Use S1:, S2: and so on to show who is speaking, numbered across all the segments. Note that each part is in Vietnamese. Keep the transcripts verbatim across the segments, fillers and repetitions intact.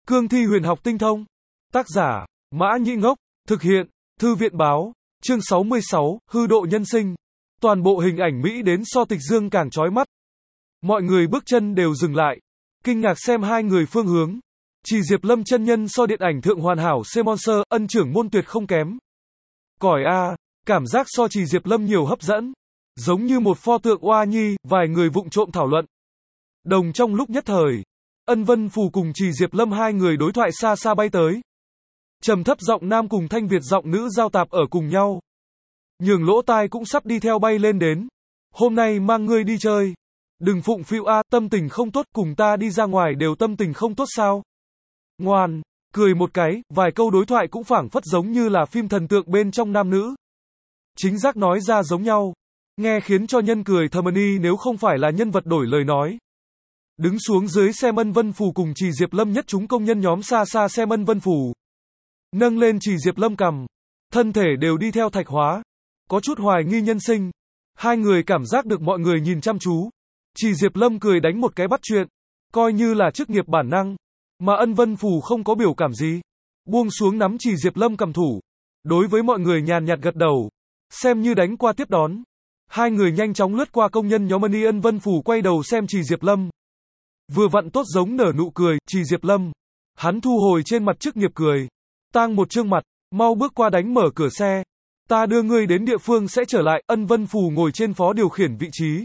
S1: Cương thi huyền học tinh thông. Tác giả, Mã Nhĩ Ngốc. Thực hiện, Thư viện báo. Chương sáu mươi sáu, hư độ nhân sinh. Toàn bộ hình ảnh Mỹ đến so tịch dương càng chói mắt. Mọi người bước chân đều dừng lại. Kinh ngạc xem hai người phương hướng. Chỉ Diệp Lâm chân nhân so điện ảnh thượng hoàn hảo C-Monster, ân trưởng môn tuyệt không kém. Cỏi a, cảm giác so Chỉ Diệp Lâm nhiều hấp dẫn. Giống như một pho tượng oa nhi, vài người vụng trộm thảo luận. Đồng trong lúc nhất thời, Ân Vân Phù cùng Chỉ Diệp Lâm hai người đối thoại xa xa bay tới. Trầm thấp giọng nam cùng thanh Việt giọng nữ giao tạp ở cùng nhau. Nhường lỗ tai cũng sắp đi theo bay lên đến. Hôm nay mang ngươi đi chơi. Đừng phụng phịu a, tâm tình không tốt, cùng ta đi ra ngoài đều tâm tình không tốt sao? Ngoan, cười một cái, vài câu đối thoại cũng phảng phất giống như là phim thần tượng bên trong nam nữ. Chính xác nói ra giống nhau. Nghe khiến cho nhân cười thầm ni nếu không phải là nhân vật đổi lời nói. Đứng xuống dưới xem Ân Vân Phù cùng Chỉ Diệp Lâm nhất chúng công nhân nhóm xa xa xem Ân Vân Phù. Nâng lên Chỉ Diệp Lâm cằm. Thân thể đều đi theo thạch hóa. Có chút hoài nghi nhân sinh. Hai người cảm giác được mọi người nhìn chăm chú. Chỉ Diệp Lâm cười đánh một cái bắt chuyện. Coi như là chức nghiệp bản năng. Mà Ân Vân Phù không có biểu cảm gì. Buông xuống nắm Chỉ Diệp Lâm cầm thủ. Đối với mọi người nhàn nhạt gật đầu. Xem như đánh qua tiếp đón. Hai người nhanh chóng lướt qua công nhân nhóm Ân Ân Vân Phù quay đầu xem Chỉ Diệp Lâm. Vừa vặn tốt giống nở nụ cười, Chỉ Diệp Lâm. Hắn thu hồi trên mặt chức nghiệp cười. Tang một trương mặt, mau bước qua đánh mở cửa xe. Ta đưa ngươi đến địa phương sẽ trở lại, Ân Vân Phù ngồi trên phó điều khiển vị trí.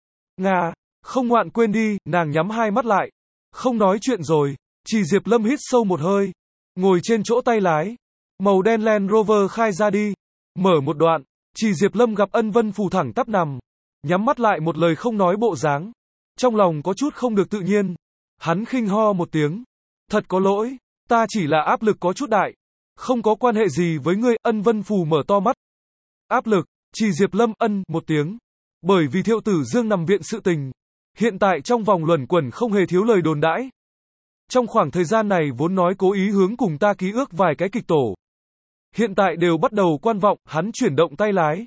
S1: Nga, không ngoạn quên đi, nàng nhắm hai mắt lại. Không nói chuyện rồi, Chỉ Diệp Lâm hít sâu một hơi. Ngồi trên chỗ tay lái. Màu đen Land Rover khai ra đi. Mở một đoạn, Chỉ Diệp Lâm gặp Ân Vân Phù thẳng tắp nằm. Nhắm mắt lại một lời không nói bộ dáng. Trong lòng có chút không được tự nhiên. Hắn khinh ho một tiếng. Thật có lỗi, ta chỉ là áp lực có chút đại. Không có quan hệ gì với ngươi, Ân Vân Phù mở to mắt. Áp lực, Chỉ Diệp Lâm ân một tiếng. Bởi vì Thiệu Tử Dương nằm viện sự tình. Hiện tại trong vòng luẩn quẩn không hề thiếu lời đồn đãi. Trong khoảng thời gian này vốn nói cố ý hướng cùng ta ký ước vài cái kịch tổ. Hiện tại đều bắt đầu quan vọng, hắn chuyển động tay lái.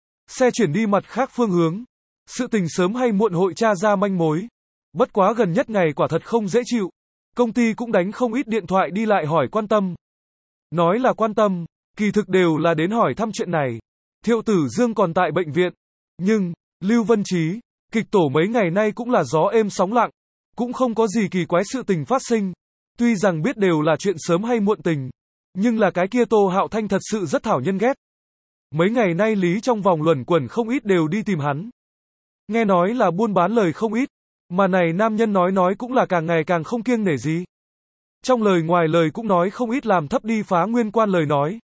S1: Xe chuyển đi mặt khác phương hướng. Sự tình sớm hay muộn hội tra ra manh mối. Bất quá gần nhất ngày quả thật không dễ chịu. Công ty cũng đánh không ít điện thoại đi lại hỏi quan tâm. Nói là quan tâm, kỳ thực đều là đến hỏi thăm chuyện này. Thiệu Tử Dương còn tại bệnh viện. Nhưng, Lưu Vân Trí, kịch tổ mấy ngày nay cũng là gió êm sóng lặng. Cũng không có gì kỳ quái sự tình phát sinh. Tuy rằng biết đều là chuyện sớm hay muộn tình. Nhưng là cái kia Tô Hạo Thanh thật sự rất thảo nhân ghét. Mấy ngày nay Lý trong vòng luẩn quẩn không ít đều đi tìm hắn. Nghe nói là buôn bán lời không ít. Mà này nam nhân nói nói cũng là càng ngày càng không kiêng nể gì. Trong lời ngoài lời cũng nói không ít làm thấp đi Phá Nguyên Quan lời nói.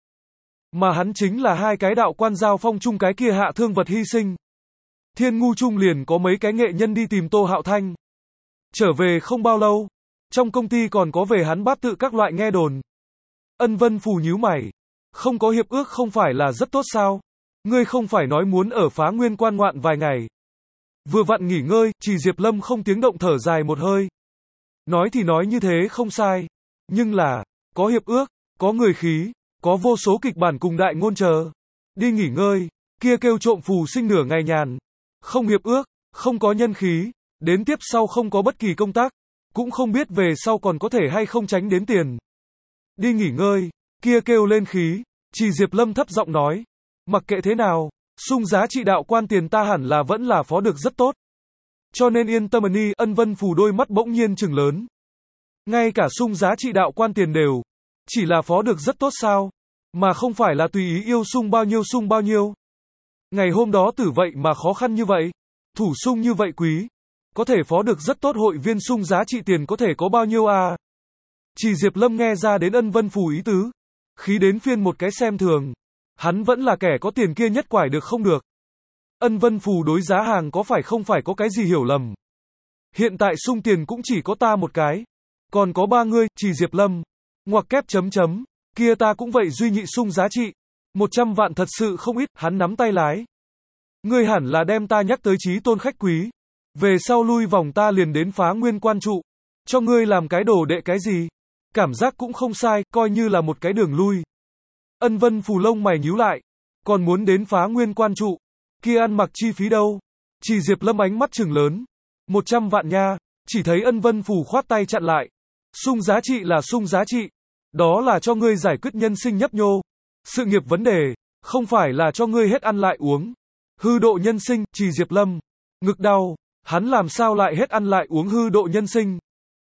S1: Mà hắn chính là hai cái đạo quan giao phong chung cái kia hạ thương vật hy sinh. Thiên Ngu Trung liền có mấy cái nghệ nhân đi tìm Tô Hạo Thanh. Trở về không bao lâu. Trong công ty còn có về hắn bát tự các loại nghe đồn. Ân Vân Phù nhíu mày. Không có hiệp ước không phải là rất tốt sao? Ngươi không phải nói muốn ở Phá Nguyên Quan ngoạn vài ngày. Vừa vặn nghỉ ngơi, Chỉ Diệp Lâm không tiếng động thở dài một hơi. Nói thì nói như thế không sai. Nhưng là, có hiệp ước, có người khí, có vô số kịch bản cùng đại ngôn chờ. Đi nghỉ ngơi, kia kêu trộm phù sinh nửa ngày nhàn. Không hiệp ước, không có nhân khí, đến tiếp sau không có bất kỳ công tác. Cũng không biết về sau còn có thể hay không tránh đến tiền. Đi nghỉ ngơi, kia kêu lên khí. Chỉ Diệp Lâm thấp giọng nói. Mặc kệ thế nào, sung giá trị đạo quan tiền ta hẳn là vẫn là phó được rất tốt. Cho nên yên tâm ni, Ân Vân Phù đôi mắt bỗng nhiên trừng lớn. Ngay cả sung giá trị đạo quan tiền đều. Chỉ là phó được rất tốt sao? Mà không phải là tùy ý yêu sung bao nhiêu sung bao nhiêu. Ngày hôm đó tử vậy mà khó khăn như vậy. Thủ sung như vậy quý. Có thể phó được rất tốt hội viên sung giá trị tiền có thể có bao nhiêu à? Chỉ Diệp Lâm nghe ra đến Ân Vân Phù ý tứ. Khí đến phiên một cái xem thường. Hắn vẫn là kẻ có tiền kia nhất quải được không được. Ân Vân Phù đối giá hàng có phải không phải có cái gì hiểu lầm. Hiện tại sung tiền cũng chỉ có ta một cái. Còn có ba người, Chỉ Diệp Lâm. Ngoặc kép chấm chấm. Kia ta cũng vậy duy nhị sung giá trị. Một trăm vạn thật sự không ít, hắn nắm tay lái. Ngươi hẳn là đem ta nhắc tới chí tôn khách quý. Về sau lui vòng ta liền đến Phá Nguyên Quan trụ. Cho ngươi làm cái đồ đệ cái gì. Cảm giác cũng không sai, coi như là một cái đường lui. Ân Vân Phù lông mày nhíu lại. Còn muốn đến Phá Nguyên Quan trụ. Kia ăn mặc chi phí đâu? Chỉ Diệp Lâm ánh mắt trừng lớn. Một trăm vạn nha. Chỉ thấy Ân Vân Phù khoát tay chặn lại. Sung giá trị là sung giá trị. Đó là cho ngươi giải quyết nhân sinh nhấp nhô. Sự nghiệp vấn đề, không phải là cho ngươi hết ăn lại uống. Hư độ nhân sinh, Trì Diệp Lâm. Ngực đau, hắn làm sao lại hết ăn lại uống hư độ nhân sinh.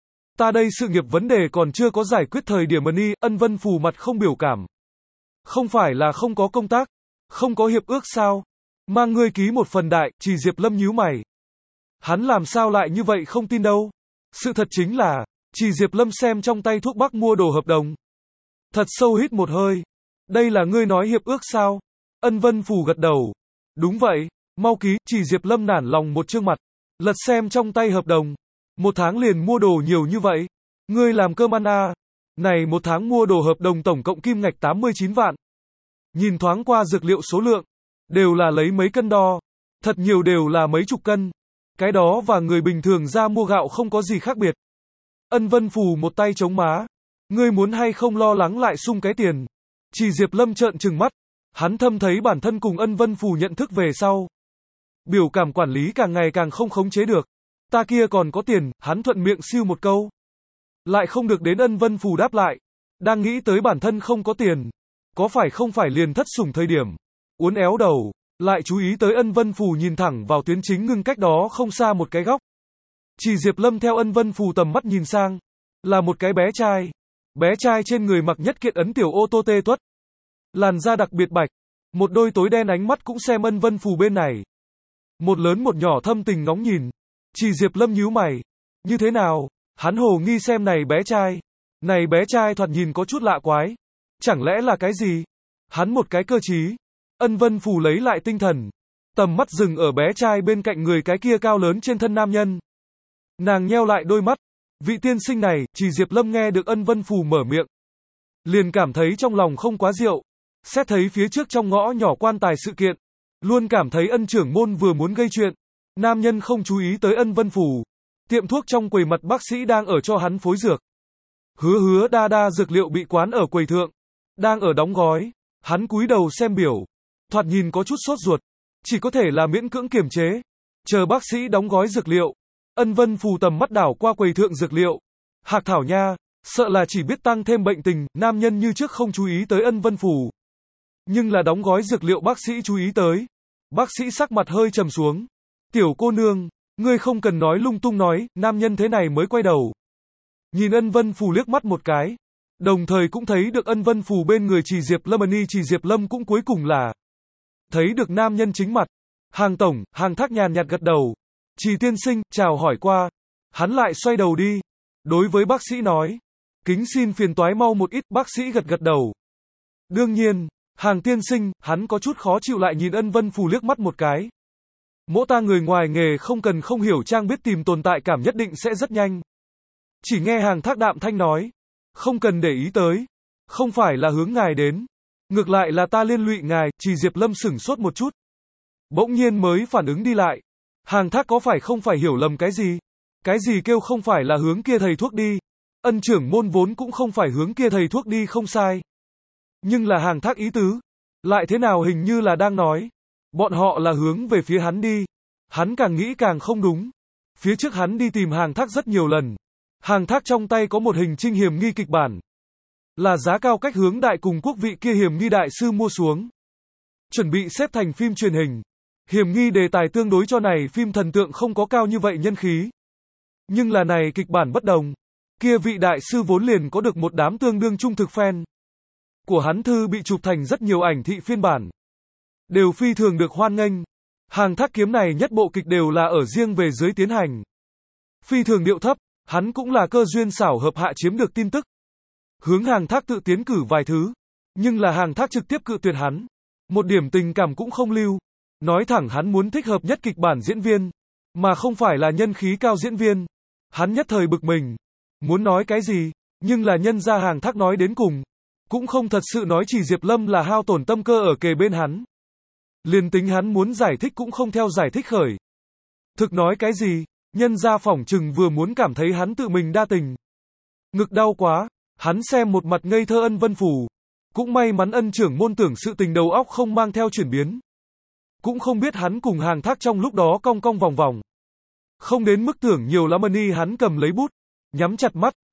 S1: Ta đây sự nghiệp vấn đề còn chưa có giải quyết thời điểm Ni, Ân Vân Phù mặt không biểu cảm. Không phải là không có công tác, không có hiệp ước sao? Mang ngươi ký một phần đại, Trì Diệp Lâm nhíu mày. Hắn làm sao lại như vậy không tin đâu. Sự thật chính là, Trì Diệp Lâm xem trong tay thuốc bắc mua đồ hợp đồng. Thật sâu hít một hơi. Đây là ngươi nói hiệp ước sao? Ân Vân Phù gật đầu. Đúng vậy, mau ký, Trì Diệp Lâm nản lòng một trương mặt. Lật xem trong tay hợp đồng. Một tháng liền mua đồ nhiều như vậy. Ngươi làm cơm ăn à? Này một tháng mua đồ hợp đồng tổng cộng kim ngạch tám mươi chín vạn. Nhìn thoáng qua dược liệu số lượng. Đều là lấy mấy cân đo. Thật nhiều đều là mấy chục cân. Cái đó và người bình thường ra mua gạo không có gì khác biệt. Ân Vân Phù một tay chống má. Ngươi muốn hay không lo lắng lại sung cái tiền. Trì Diệp Lâm trợn trừng mắt. Hắn thâm thấy bản thân cùng Ân Vân Phù nhận thức về sau. Biểu cảm quản lý càng ngày càng không khống chế được. Ta kia còn có tiền, hắn thuận miệng siêu một câu. Lại không được đến Ân Vân Phù đáp lại. Đang nghĩ tới bản thân không có tiền. Có phải không phải liền thất sủng thời điểm. Uốn éo đầu. Lại chú ý tới Ân Vân Phù nhìn thẳng vào tuyến chính ngưng cách đó không xa một cái góc. Trì Diệp Lâm theo Ân Vân Phù tầm mắt nhìn sang. Là một cái bé trai. Bé trai trên người mặc nhất kiện ấn tiểu ô tô tê tuất. Làn da đặc biệt bạch. Một đôi tối đen ánh mắt cũng xem Ân Vân Phù bên này. Một lớn một nhỏ thâm tình ngóng nhìn. Trì Diệp Lâm nhíu mày. Như thế nào? Hắn hồ nghi xem này bé trai. Này bé trai thoạt nhìn có chút lạ quái. Chẳng lẽ là cái gì? Hắn một cái cơ trí. Ân Vân Phù lấy lại tinh thần. Tầm mắt dừng ở bé trai bên cạnh người cái kia cao lớn trên thân nam nhân. Nàng nheo lại đôi mắt. Vị tiên sinh này, Trì Diệp Lâm nghe được Ân Vân Phù mở miệng. Liền cảm thấy trong lòng không quá diệu. Xét thấy phía trước trong ngõ nhỏ quan tài sự kiện. Luôn cảm thấy Ân trưởng môn vừa muốn gây chuyện. Nam nhân không chú ý tới Ân Vân Phù. Tiệm thuốc trong quầy mặt bác sĩ đang ở cho hắn phối dược. Hứa hứa đa đa dược liệu bị quán ở quầy thượng. Đang ở đóng gói. Hắn cúi đầu xem biểu. Thoạt nhìn có chút sốt ruột. Chỉ có thể là miễn cưỡng kiềm chế. Chờ bác sĩ đóng gói dược liệu. Ân Vân Phù tầm mắt đảo qua quầy thượng dược liệu. Hạc thảo nha. Sợ là chỉ biết tăng thêm bệnh tình. Nam nhân như trước không chú ý tới Ân Vân Phù. Nhưng là đóng gói dược liệu bác sĩ chú ý tới. Bác sĩ sắc mặt hơi trầm xuống. Tiểu cô nương. Ngươi không cần nói lung tung nói. Nam nhân thế này mới quay đầu. Nhìn Ân Vân Phù liếc mắt một cái. Đồng thời cũng thấy được Ân Vân Phù bên người Trì Diệp Lâm. Ni Trì Diệp Lâm cũng cuối cùng là thấy được nam nhân chính mặt. Hàng tổng, Hàng Thác nhàn nhạt gật đầu. Trì tiên sinh, chào hỏi qua. Hắn lại xoay đầu đi. Đối với bác sĩ nói. Kính xin phiền toái mau một ít, bác sĩ gật gật đầu. Đương nhiên, Hàng tiên sinh, hắn có chút khó chịu lại nhìn Ân Vân Phù liếc mắt một cái. Mỗi ta người ngoài nghề không cần không hiểu trang biết tìm tồn tại cảm nhất định sẽ rất nhanh. Chỉ nghe Hàng Thác đạm thanh nói. Không cần để ý tới. Không phải là hướng ngài đến. Ngược lại là ta liên lụy ngài. Trì Diệp Lâm sửng sốt một chút. Bỗng nhiên mới phản ứng đi lại. Hàng Thác có phải không phải hiểu lầm cái gì? Cái gì kêu không phải là hướng kia thầy thuốc đi? Ân trưởng môn vốn cũng không phải hướng kia thầy thuốc đi không sai. Nhưng là Hàng Thác ý tứ. Lại thế nào hình như là đang nói. Bọn họ là hướng về phía hắn đi. Hắn càng nghĩ càng không đúng. Phía trước hắn đi tìm Hàng Thác rất nhiều lần. Hàng Thác trong tay có một hình trinh hiểm nghi kịch bản. Là giá cao cách hướng đại cùng quốc vị kia hiểm nghi đại sư mua xuống. Chuẩn bị xếp thành phim truyền hình. Hiểm nghi đề tài tương đối cho này phim thần tượng không có cao như vậy nhân khí. Nhưng là này kịch bản bất đồng. Kia vị đại sư vốn liền có được một đám tương đương trung thực fan. Của hắn thư bị chụp thành rất nhiều ảnh thị phiên bản. Đều phi thường được hoan nghênh. Hàng Thác kiếm này nhất bộ kịch đều là ở riêng về dưới tiến hành. Phi thường điệu thấp, hắn cũng là cơ duyên xảo hợp hạ chiếm được tin tức. Hướng Hàng Thác tự tiến cử vài thứ. Nhưng là Hàng Thác trực tiếp cự tuyệt hắn. Một điểm tình cảm cũng không lưu. Nói thẳng hắn muốn thích hợp nhất kịch bản diễn viên. Mà không phải là nhân khí cao diễn viên. Hắn nhất thời bực mình. Muốn nói cái gì, nhưng là nhân ra Hàng Thác nói đến cùng. Cũng không thật sự nói Trì Diệp Lâm là hao tổn tâm cơ ở kề bên hắn. Liền tính hắn muốn giải thích cũng không theo giải thích khởi. Thực nói cái gì, nhân ra phỏng chừng vừa muốn cảm thấy hắn tự mình đa tình. Ngực đau quá, hắn xem một mặt ngây thơ Ân Vân Phù. Cũng may mắn Ân trưởng môn tưởng sự tình đầu óc không mang theo chuyển biến. Cũng không biết hắn cùng Hàng Thác trong lúc đó cong cong vòng vòng. Không đến mức tưởng nhiều lắm. Ni hắn cầm lấy bút, nhắm chặt mắt,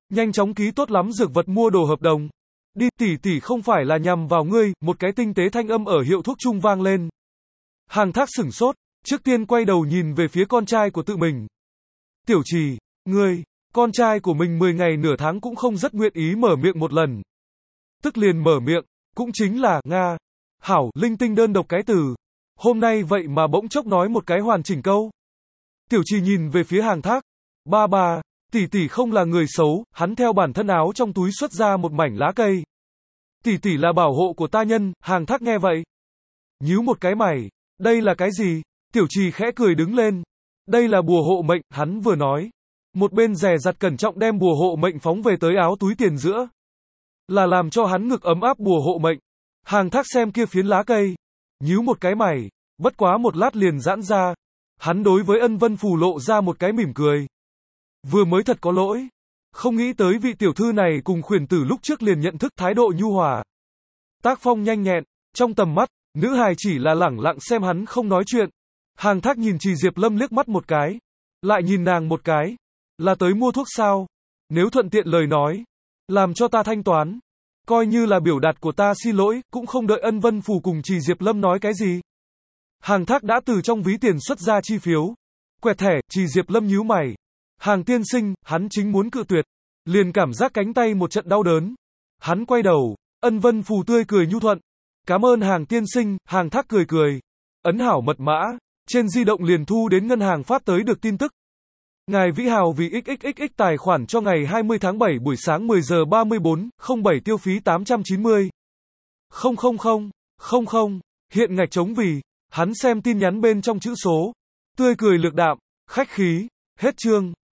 S1: Nhanh chóng ký tốt lắm dược vật mua đồ hợp đồng. Đi, tỷ tỷ không phải là nhằm vào ngươi, một cái tinh tế thanh âm ở hiệu thuốc chung vang lên. Hàng Thác sửng sốt, trước tiên quay đầu nhìn về phía con trai của tự mình. Tiểu Trì, ngươi, con trai của mình mười ngày nửa tháng cũng không rất nguyện ý mở miệng một lần. Tức liền mở miệng, cũng chính là, Nga. Hảo, linh tinh đơn độc cái từ. Hôm nay vậy mà bỗng chốc nói một cái hoàn chỉnh câu. Tiểu Trì nhìn về phía Hàng Thác. Ba ba, tỷ tỷ không là người xấu, hắn theo bản thân áo trong túi xuất ra một mảnh lá cây. Tỷ tỷ là bảo hộ của ta nhân, Hàng Thác nghe vậy. Nhíu một cái mày, đây là cái gì? Tiểu Trì khẽ cười đứng lên. Đây là bùa hộ mệnh, hắn vừa nói. Một bên dè dặt cẩn trọng đem bùa hộ mệnh phóng về tới áo túi tiền giữa. Là làm cho hắn ngực ấm áp bùa hộ mệnh. Hàng Thác xem kia phiến lá cây. Nhíu một cái mày, bất quá một lát liền giãn ra. Hắn đối với Ân Vân Phù lộ ra một cái mỉm cười. Vừa mới thật có lỗi. Không nghĩ tới vị tiểu thư này cùng khuyển tử lúc trước liền nhận thức thái độ nhu hòa. Tác phong nhanh nhẹn, trong tầm mắt, nữ hài chỉ là lẳng lặng xem hắn không nói chuyện. Hàng Thác nhìn Trì Diệp Lâm liếc mắt một cái. Lại nhìn nàng một cái. Là tới mua thuốc sao? Nếu thuận tiện lời nói. Làm cho ta thanh toán. Coi như là biểu đạt của ta xin lỗi, cũng không đợi Ân Vân Phù cùng Trì Diệp Lâm nói cái gì. Hàng Thác đã từ trong ví tiền xuất ra chi phiếu. Quẹt thẻ, Trì Diệp Lâm nhíu mày. Hàng tiên sinh, hắn chính muốn cự tuyệt. Liền cảm giác cánh tay một trận đau đớn. Hắn quay đầu, Ân Vân Phù tươi cười nhu thuận. Cảm ơn Hàng tiên sinh, Hàng Thác cười cười. Ấn hảo mật mã, trên di động liền thu đến ngân hàng phát tới được tin tức. Ngài Vĩ Hào vì ích ích ích ích tài khoản cho ngày hai mươi tháng bảy buổi sáng mười giờ ba mươi bốn, không bảy tiêu phí tám trăm chín mươi. Không không không, không không, hiện ngạch trống vì, hắn xem tin nhắn bên trong chữ số. Tươi cười lược đạm, khách khí, hết chương.